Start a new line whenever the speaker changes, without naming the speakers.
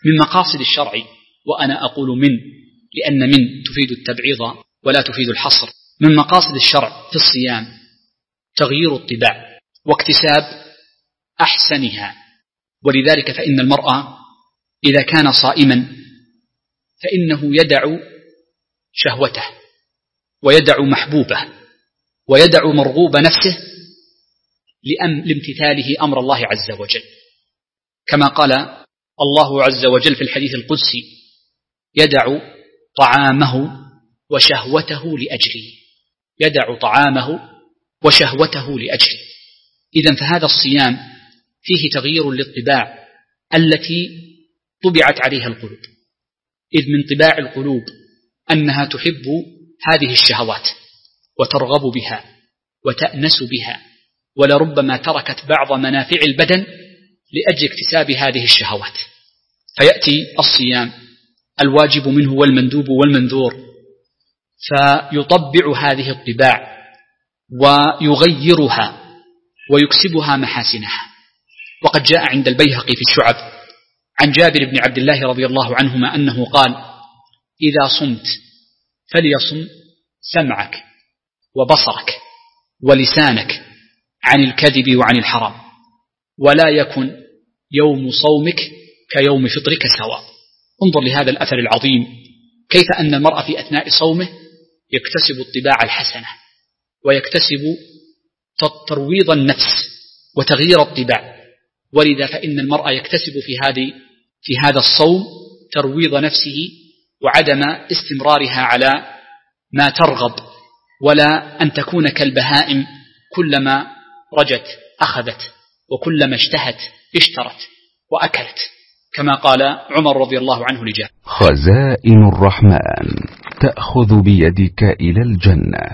من مقاصد الشرع، وأنا أقول من لأن من تفيد التبعيض ولا تفيد الحصر، من مقاصد الشرع في الصيام تغيير الطباع واكتساب أحسنها. ولذلك فإن المرأة إذا كان صائما فإنه يدع شهوته ويدع محبوبه ويدع مرغوب نفسه لامتثاله أمر الله عز وجل، كما قال الله عز وجل في الحديث القدسي: يدع طعامه وشهوته لأجلي، يدع طعامه وشهوته لأجلي. إذن فهذا الصيام فيه تغيير للطباع التي طبعت عليها القلوب، إذ من طباع القلوب أنها تحب هذه الشهوات وترغب بها وتأنس بها، ولربما تركت بعض منافع البدن لأجل اكتساب هذه الشهوات. فيأتي الصيام الواجب منه والمندوب والمنذور فيطبع هذه الطباع ويغيرها ويكسبها محاسنها. وقد جاء عند البيهقي في الشعب عن جابر بن عبد الله رضي الله عنهما أنه قال: إذا صمت فليصم سمعك وبصرك ولسانك عن الكذب وعن الحرام، ولا يكن يوم صومك كيوم فطرك سواء. انظر لهذا الأثر العظيم، كيف أن المرء في أثناء صومه يكتسب الطباع الحسنة ويكتسب ترويض النفس وتغيير الطباع. ولذا فإن المرء يكتسب في هذا الصوم ترويض نفسه وعدم استمرارها على ما ترغب، ولا أن تكون كالبهائم كلما رجت أخذت وكلما اشتهت اشترت وأكلت، كما قال عمر رضي الله عنه لجابر:
خزائن الرحمن تأخذ بيدك إلى الجنة.